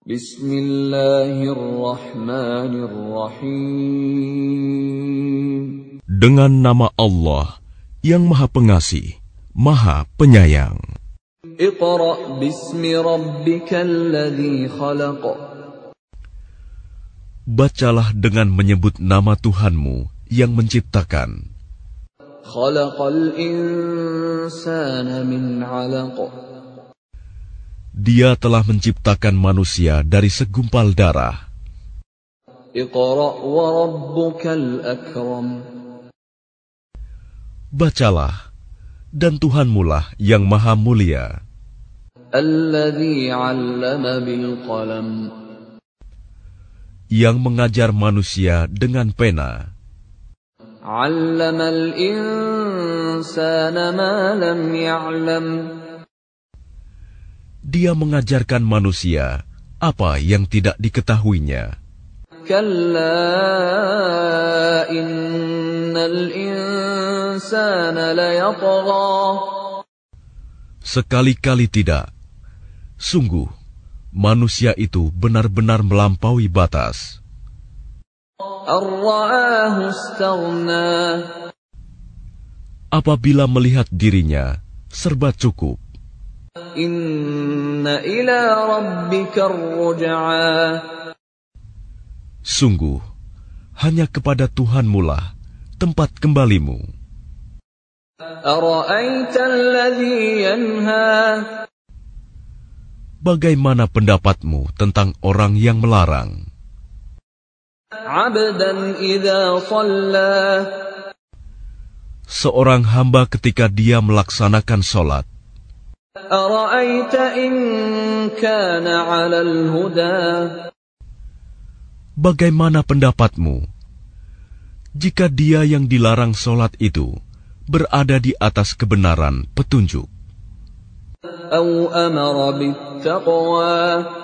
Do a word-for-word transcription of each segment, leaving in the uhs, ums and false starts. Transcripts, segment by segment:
Bismillahirrahmanirrahim. Dengan nama Allah yang Maha Pengasih, Maha Penyayang. Iqra' bismi rabbikal ladzi khalaq. Bacalah dengan menyebut nama Tuhanmu yang menciptakan. Khalaqal insana min 'alaq. Dia telah menciptakan manusia dari segumpal darah. Iqra' wa rabbukal akram. Bacalah, dan Tuhanmulah yang Maha Mulia. Alladzi 'allama bil qalam. Yang mengajar manusia dengan pena. 'Allamal insana ma lam ya'lam. Dia mengajarkan manusia apa yang tidak diketahuinya. Kalla innal insana layatgha. Sekali-kali tidak. Sungguh, manusia itu benar-benar melampaui batas. Ar-ra'ahu istaghna. Apabila melihat dirinya, serba cukup. Inna ila rabbika ar-ruj'a. Sungguh, hanya kepada Tuhanmulah tempat kembalimu. Ara'aita alladhi yanha. Bagaimana pendapatmu tentang orang yang melarang? 'Abdan idza shalla. Seorang hamba ketika dia melaksanakan sholat. Ara'aita in kana 'alal huda. Bagaimana pendapatmu jika dia yang dilarang sholat itu berada di atas kebenaran petunjuk? Aw amara bittaqwa.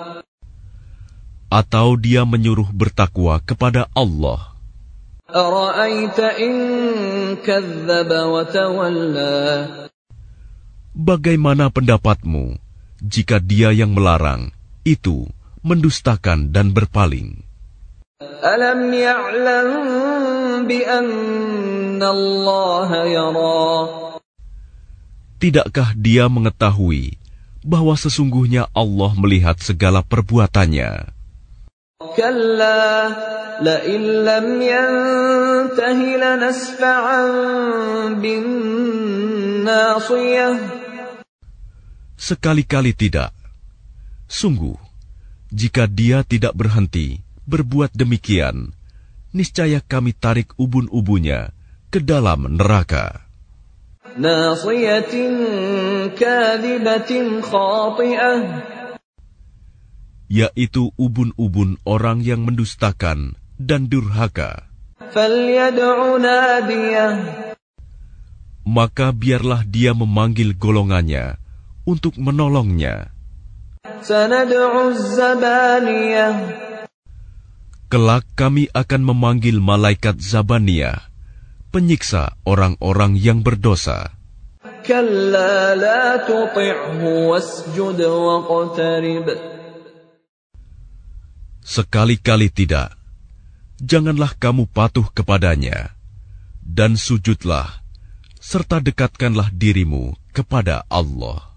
Atau dia menyuruh bertakwa kepada Allah. Ara'aita in kadzdzaba wa tawalla. Bagaimana pendapatmu jika dia yang melarang itu mendustakan dan berpaling? Alam ya'lam bi anna Allah yara. Tidakkah dia mengetahui bahwa sesungguhnya Allah melihat segala perbuatannya? Kalla la in lam yantahi lanasfa'an bin nasiyah. Sekali-kali tidak. Sungguh, jika dia tidak berhenti berbuat demikian, niscaya kami tarik ubun-ubunnya ke dalam neraka. Nasiyatin kadhibatin khati'ah. Yaitu ubun-ubun orang yang mendustakan dan durhaka. Falyad'u nadiyah. Maka biarlah dia memanggil golongannya untuk menolongnya. Sanad'u zabaniyah. Kelak kami akan memanggil malaikat Zabaniyah, penyiksa orang-orang yang berdosa. Kalla la tuti'hu wasjud waqtarib. Sekali-kali tidak. Janganlah kamu patuh kepadanya, dan sujudlah, serta dekatkanlah dirimu kepada Allah.